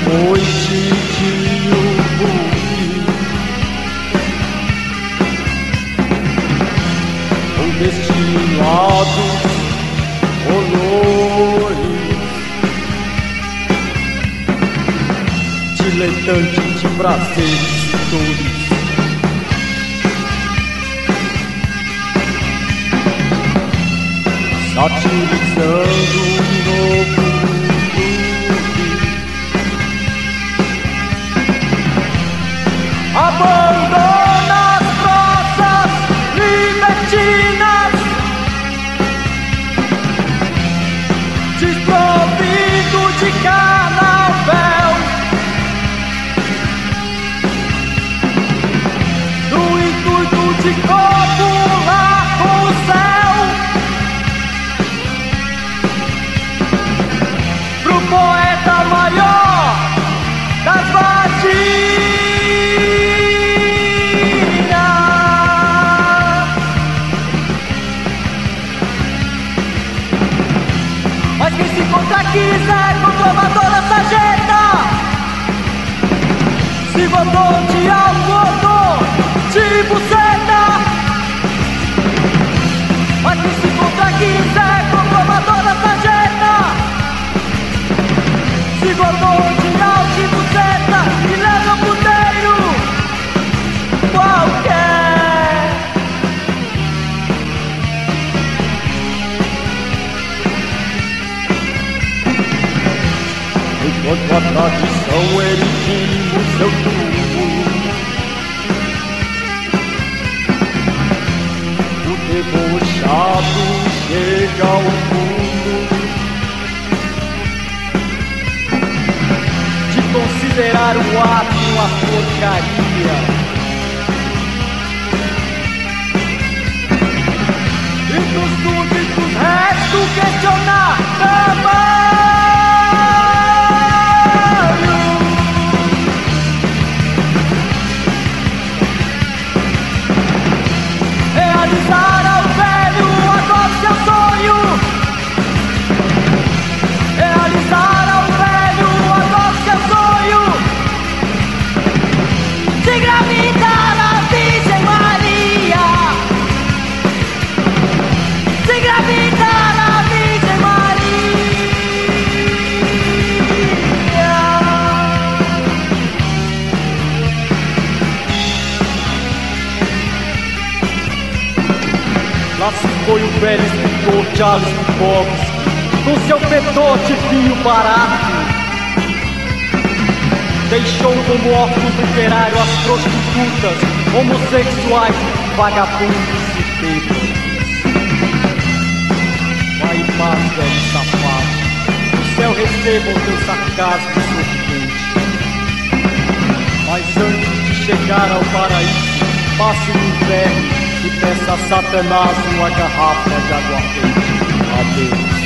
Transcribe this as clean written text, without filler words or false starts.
noite de urubim, ou destilados olores, diletante de prazeres e dores. Satirizando um novo clube, abandona as prosas libertinas, desprovido de carnaval, no intuito de copular com o céu. Poeta maior das vadias, mas quem se encontra aqui é controladora sarjeta, se botou de algodão de buceta, mas quem se encontra aqui é controladora sarjeta, se gordou de alto e buceta e leva um puteiro qualquer. Enquanto a tradição erigiu o seu túmulo, o debochado chega ao fundo, considerar o ato uma porcaria e dos súditos restos questionar tamanho, realizar ao velho agora seu sonho, realizar ao velho agora seu sonho, se engravidar a Virgem Maria, se engravidar a Virgem Maria. Lá se foi o velho escritor Charles Bukowski, com seu petote fio barato, deixou como órfãos do operário as prostitutas, homossexuais, vagabundos e bêbados. Vai em paz, velho safado, o céu receba o teu sarcasmo sorridente. Mas antes de chegar ao paraíso, passe o inferno e peça a Satanás uma garrafa de aguardente. Adeus.